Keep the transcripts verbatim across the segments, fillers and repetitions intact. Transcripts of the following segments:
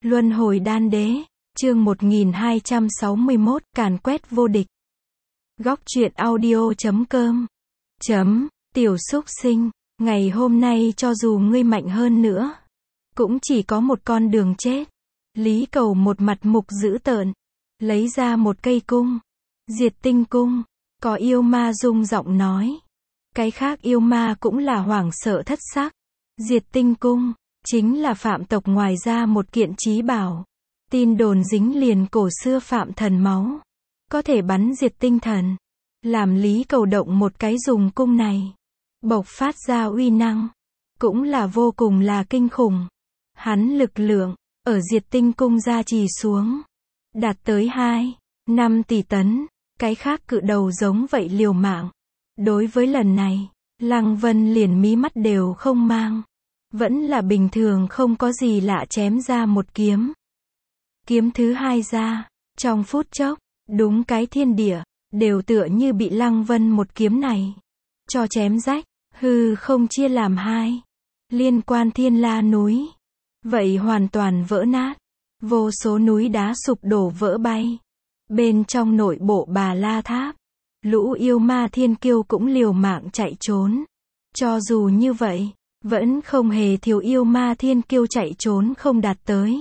Luân hồi đan đế, chương một nghìn hai trăm sáu mươi mốt, càn quét vô địch. Góc truyện audio chấm com. Chấm, tiểu súc sinh, ngày hôm nay cho dù ngươi mạnh hơn nữa, cũng chỉ có một con đường chết. Lý Cầu một mặt mục dữ tợn, lấy ra một cây cung, diệt tinh cung, có yêu ma rung giọng nói. Cái khác yêu ma cũng là hoảng sợ thất sắc. Diệt tinh cung, chính là Phạm tộc ngoài ra một kiện chí bảo. Tin đồn dính liền cổ xưa Phạm thần máu, có thể bắn diệt tinh thần. Làm Lý Cầu động một cái dùng cung này, bộc phát ra uy năng, cũng là vô cùng là kinh khủng. Hắn lực lượng, ở diệt tinh cung gia trì xuống, đạt tới hai, năm tỷ tấn, cái khác cự đầu giống vậy liều mạng. Đối với lần này, Lăng Vân liền mí mắt đều không mang. Vẫn là bình thường không có gì lạ chém ra một kiếm. Kiếm thứ hai ra, trong phút chốc, đúng cái thiên địa, đều tựa như bị Lăng Vân một kiếm này cho chém rách, hư không chia làm hai. Liên quan Thiên La núi, vậy hoàn toàn vỡ nát. Vô số núi đá sụp đổ vỡ bay. Bên trong nội bộ Bà La Tháp, lũ yêu ma thiên kiêu cũng liều mạng chạy trốn. Cho dù như vậy, vẫn không hề thiếu yêu ma thiên kiêu chạy trốn không đạt tới.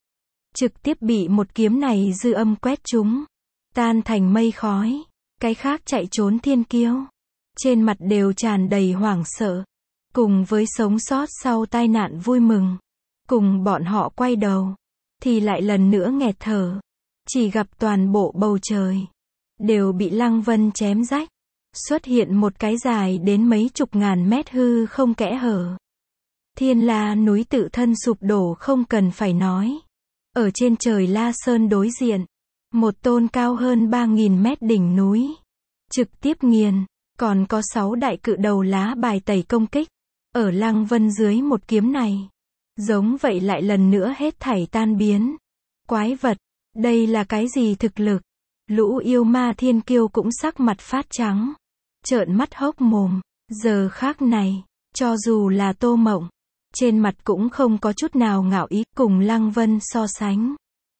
Trực tiếp bị một kiếm này dư âm quét chúng, tan thành mây khói. Cái khác chạy trốn thiên kiêu, trên mặt đều tràn đầy hoảng sợ, cùng với sống sót sau tai nạn vui mừng. Cùng bọn họ quay đầu, thì lại lần nữa nghẹt thở. Chỉ gặp toàn bộ bầu trời đều bị Lăng Vân chém rách, xuất hiện một cái dài đến mấy chục ngàn mét hư không kẽ hở. Thiên La núi tự thân sụp đổ không cần phải nói. Ở trên trời La Sơn đối diện, một tôn cao hơn ba nghìn mét đỉnh núi, trực tiếp nghiền, còn có sáu đại cự đầu lá bài tẩy công kích. Ở Lăng Vân dưới một kiếm này, giống vậy lại lần nữa hết thảy tan biến. Quái vật, đây là cái gì thực lực? Lũ yêu ma thiên kiêu cũng sắc mặt phát trắng, trợn mắt hốc mồm. Giờ khác này, cho dù là Tô Mộng, trên mặt cũng không có chút nào ngạo ý cùng Lăng Vân so sánh.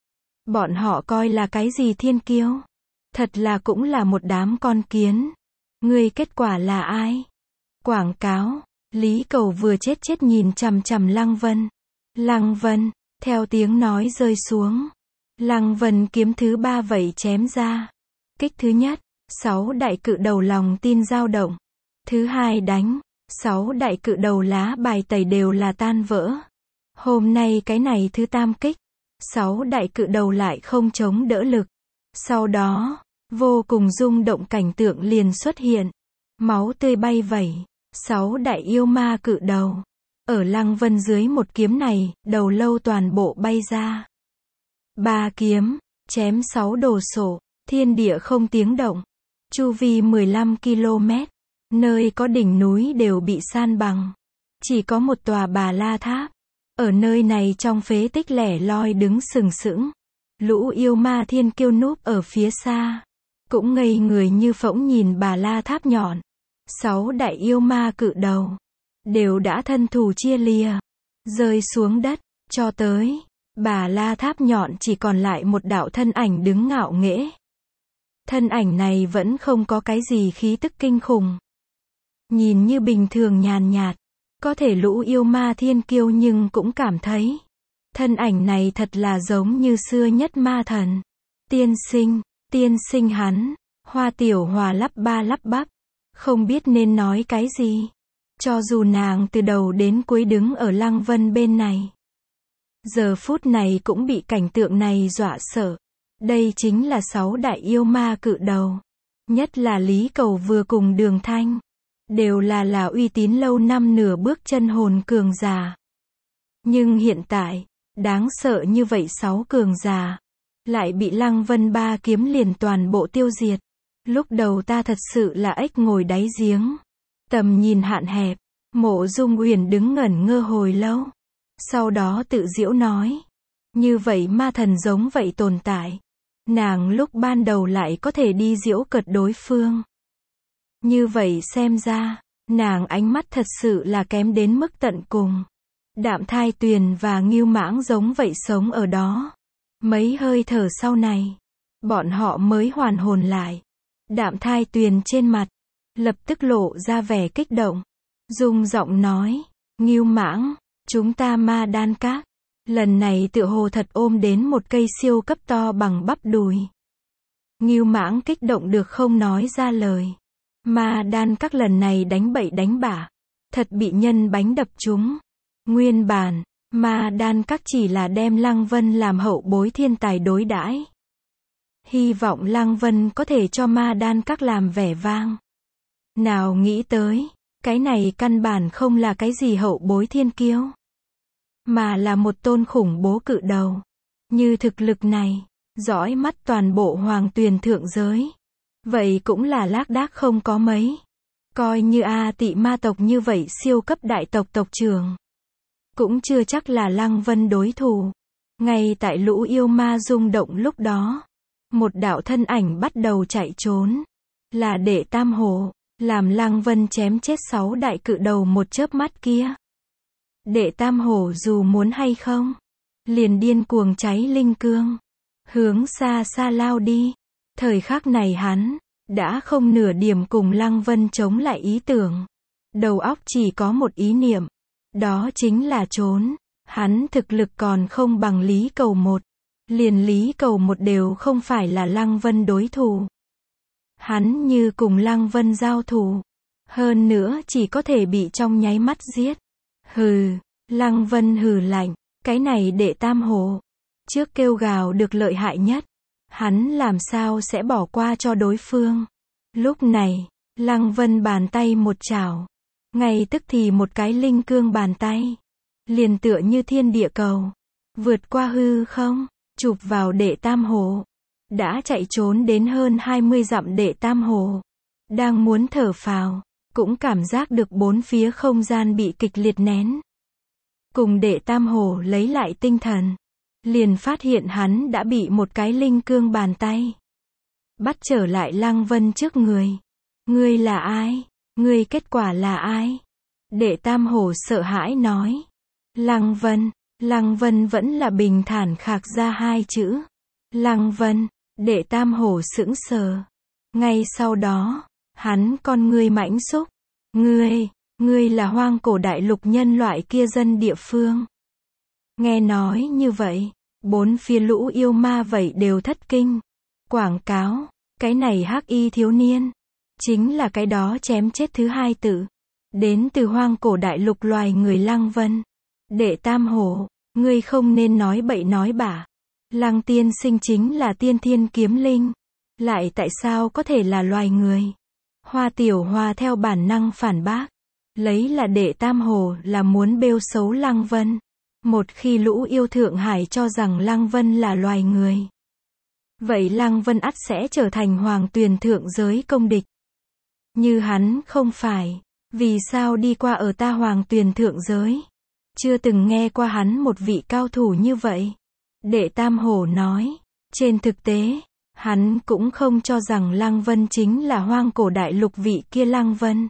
Bọn họ coi là cái gì thiên kiêu? Thật là cũng là một đám con kiến. Ngươi kết quả là ai? Quảng cáo. Lý Cầu vừa chết chết nhìn chằm chằm Lăng Vân. Lăng Vân, theo tiếng nói rơi xuống, Lăng Vân kiếm thứ ba vậy chém ra. Kích thứ nhất, sáu đại cự đầu lòng tin dao động. Thứ hai đánh, sáu đại cự đầu lá bài tẩy đều là tan vỡ. Hôm nay cái này thứ tam kích, sáu đại cự đầu lại không chống đỡ lực. Sau đó, vô cùng rung động cảnh tượng liền xuất hiện. Máu tươi bay vẩy, sáu đại yêu ma cự đầu. Ở Lăng Vân dưới một kiếm này, đầu lâu toàn bộ bay ra. Ba kiếm, chém sáu đồ sộ, thiên địa không tiếng động. Chu vi mười lăm ki lô mét, nơi có đỉnh núi đều bị san bằng. Chỉ có một tòa Bà La Tháp. Ở nơi này trong phế tích lẻ loi đứng sừng sững. Lũ yêu ma thiên kiêu núp ở phía xa, cũng ngây người như phỗng nhìn Bà La Tháp nhọn. Sáu đại yêu ma cự đầu đều đã thân thủ chia lìa, rơi xuống đất. Cho tới Bà La Tháp nhọn chỉ còn lại một đạo thân ảnh đứng ngạo nghễ. Thân ảnh này vẫn không có cái gì khí tức kinh khủng, nhìn như bình thường nhàn nhạt. Có thể lũ yêu ma thiên kiêu nhưng cũng cảm thấy thân ảnh này thật là giống như xưa nhất ma thần. Tiên sinh, tiên sinh hắn. Hoa Tiểu Hòa lắp ba lắp bắp, không biết nên nói cái gì. Cho dù nàng từ đầu đến cuối đứng ở Lăng Vân bên này, giờ phút này cũng bị cảnh tượng này dọa sợ. Đây chính là sáu đại yêu ma cự đầu. Nhất là Lý Cầu vừa cùng Đường Thanh, đều là là uy tín lâu năm nửa bước chân hồn cường giả. Nhưng hiện tại, đáng sợ như vậy sáu cường giả, lại bị Lăng Vân ba kiếm liền toàn bộ tiêu diệt. Lúc đầu ta thật sự là ếch ngồi đáy giếng, tầm nhìn hạn hẹp. Mộ Dung Uyển đứng ngẩn ngơ hồi lâu, sau đó tự giễu nói, như vậy ma thần giống vậy tồn tại, nàng lúc ban đầu lại có thể đi giễu cợt đối phương. Như vậy xem ra, nàng ánh mắt thật sự là kém đến mức tận cùng. Đạm Thai Tuyền và Ngưu Mãng giống vậy sống ở đó. Mấy hơi thở sau này, bọn họ mới hoàn hồn lại. Đạm Thai Tuyền trên mặt, lập tức lộ ra vẻ kích động. Rung giọng nói, Ngưu Mãng, chúng ta Ma Đan Các. Lần này tựa hồ thật ôm đến một cây siêu cấp to bằng bắp đùi. Ngưu Mãng kích động được không nói ra lời. Ma Đan Các lần này đánh bậy đánh bạ, thật bị nhân bánh đập trúng. Nguyên bản, Ma Đan Các chỉ là đem Lăng Vân làm hậu bối thiên tài đối đãi. Hy vọng Lăng Vân có thể cho Ma Đan Các làm vẻ vang. Nào nghĩ tới, cái này căn bản không là cái gì hậu bối thiên kiêu, mà là một tôn khủng bố cự đầu. Như thực lực này, dõi mắt toàn bộ Hoàng Tuyền thượng giới. Vậy cũng là lác đác không có mấy. Coi như A Tị ma tộc như vậy siêu cấp đại tộc tộc trưởng, cũng chưa chắc là Lăng Vân đối thủ. Ngay tại lũ yêu ma rung động lúc đó, một đạo thân ảnh bắt đầu chạy trốn. Là Đệ Tam Hổ, làm Lăng Vân chém chết sáu đại cự đầu một chớp mắt kia. Đệ Tam Hổ dù muốn hay không, liền điên cuồng cháy linh cương, hướng xa xa lao đi. Thời khắc này hắn đã không nửa điểm cùng Lăng Vân chống lại ý tưởng. Đầu óc chỉ có một ý niệm, đó chính là trốn. Hắn thực lực còn không bằng Lý Cầu Một, liền Lý Cầu Một đều không phải là Lăng Vân đối thủ. Hắn như cùng Lăng Vân giao thủ, hơn nữa chỉ có thể bị trong nháy mắt giết. Hừ, Lăng Vân hừ lạnh, cái này Đệ Tam Hổ, trước kêu gào được lợi hại nhất, hắn làm sao sẽ bỏ qua cho đối phương. Lúc này, Lăng Vân bàn tay một chảo, ngay tức thì một cái linh cương bàn tay, liền tựa như thiên địa cầu, vượt qua hư không, chụp vào Đệ Tam Hổ. Đã chạy trốn đến hơn hai mươi dặm Đệ Tam Hổ, đang muốn thở phào, cũng cảm giác được bốn phía không gian bị kịch liệt nén. Cùng Đệ Tam Hổ lấy lại tinh thần, liền phát hiện hắn đã bị một cái linh cương bàn tay bắt trở lại Lăng Vân trước người. Ngươi là ai? Ngươi kết quả là ai? Đệ Tam Hổ sợ hãi nói. Lăng Vân. Lăng Vân vẫn là bình thản khạc ra hai chữ. Lăng Vân. Đệ Tam Hổ sững sờ. Ngay sau đó, hắn con ngươi mãnh xúc. Ngươi, ngươi là hoang cổ đại lục nhân loại kia dân địa phương. Nghe nói như vậy, bốn phía lũ yêu ma vậy đều thất kinh. Quảng cáo, cái này hắc y thiếu niên, chính là cái đó chém chết thứ hai tử, đến từ hoang cổ đại lục loài người Lăng Vân. Đệ Tam Hổ, ngươi không nên nói bậy nói bạ. Lăng tiên sinh chính là tiên thiên kiếm linh, lại tại sao có thể là loài người? Hoa Tiểu Hoa theo bản năng phản bác, lấy là Đệ Tam Hổ là muốn bêu xấu Lăng Vân. Một khi lũ yêu Thượng Hải cho rằng Lăng Vân là loài người, vậy Lăng Vân ắt sẽ trở thành Hoàng Tuyền thượng giới công địch. Như hắn không phải, vì sao đi qua ở ta Hoàng Tuyền thượng giới? Chưa từng nghe qua hắn một vị cao thủ như vậy. Đệ Tam Hổ nói, trên thực tế, hắn cũng không cho rằng Lăng Vân chính là hoang cổ đại lục vị kia Lăng Vân.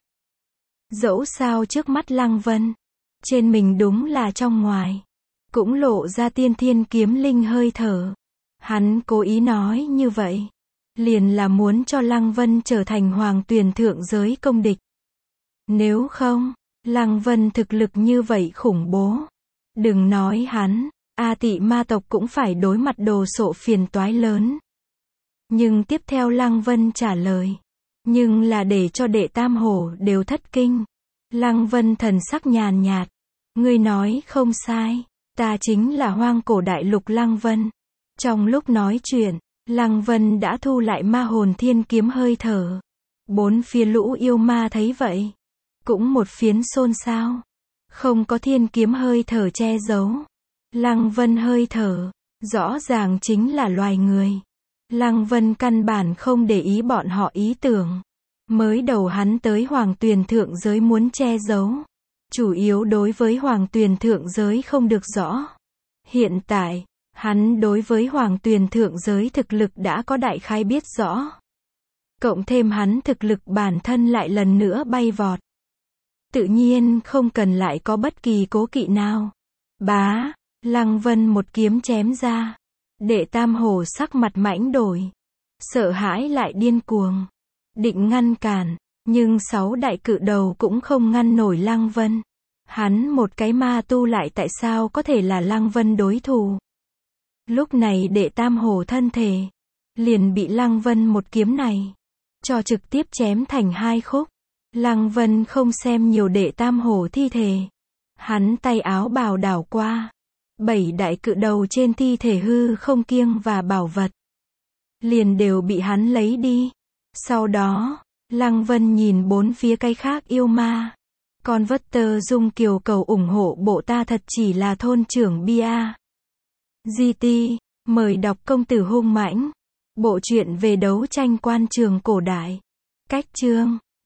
Dẫu sao trước mắt Lăng Vân, trên mình đúng là trong ngoài, cũng lộ ra tiên thiên kiếm linh hơi thở. Hắn cố ý nói như vậy, liền là muốn cho Lăng Vân trở thành Hoàng Tuyền thượng giới công địch. Nếu không, Lăng Vân thực lực như vậy khủng bố, đừng nói hắn, A Tị ma tộc cũng phải đối mặt đồ sộ phiền toái lớn. Nhưng tiếp theo Lăng Vân trả lời, nhưng là để cho Đệ Tam Hổ đều thất kinh. Lăng Vân thần sắc nhàn nhạt, ngươi nói không sai, ta chính là hoang cổ đại lục Lăng Vân. Trong lúc nói chuyện, Lăng Vân đã thu lại ma hồn thiên kiếm hơi thở. Bốn phía lũ yêu ma thấy vậy, cũng một phiến xôn xao. Không có thiên kiếm hơi thở che giấu. Lăng Vân hơi thở, rõ ràng chính là loài người. Lăng Vân căn bản không để ý bọn họ ý tưởng. Mới đầu hắn tới Hoàng Tuyền thượng giới muốn che giấu, chủ yếu đối với Hoàng Tuyền thượng giới không được rõ. Hiện tại, hắn đối với Hoàng Tuyền thượng giới thực lực đã có đại khái biết rõ. Cộng thêm hắn thực lực bản thân lại lần nữa bay vọt. Tự nhiên không cần lại có bất kỳ cố kỵ nào. Bá, Lăng Vân một kiếm chém ra. Đệ Tam Hổ sắc mặt mãnh đổi. Sợ hãi lại điên cuồng. Định ngăn cản, nhưng sáu đại cự đầu cũng không ngăn nổi Lăng Vân. Hắn một cái ma tu lại tại sao có thể là Lăng Vân đối thủ. Lúc này Đệ Tam Hổ thân thể liền bị Lăng Vân một kiếm này cho trực tiếp chém thành hai khúc. Lăng Vân không xem nhiều Đệ Tam Hổ thi thể. Hắn tay áo bào đảo qua. Bảy đại cự đầu trên thi thể hư không kiêng và bảo vật liền đều bị hắn lấy đi. Sau đó, Lăng Vân nhìn bốn phía cái khác yêu ma. Con vất tơ dung kiều cầu ủng hộ bộ ta thật chỉ là thôn trưởng bia. giê tê, mời đọc Công tử hung mãnh. Bộ truyện về đấu tranh quan trường cổ đại. Cách chương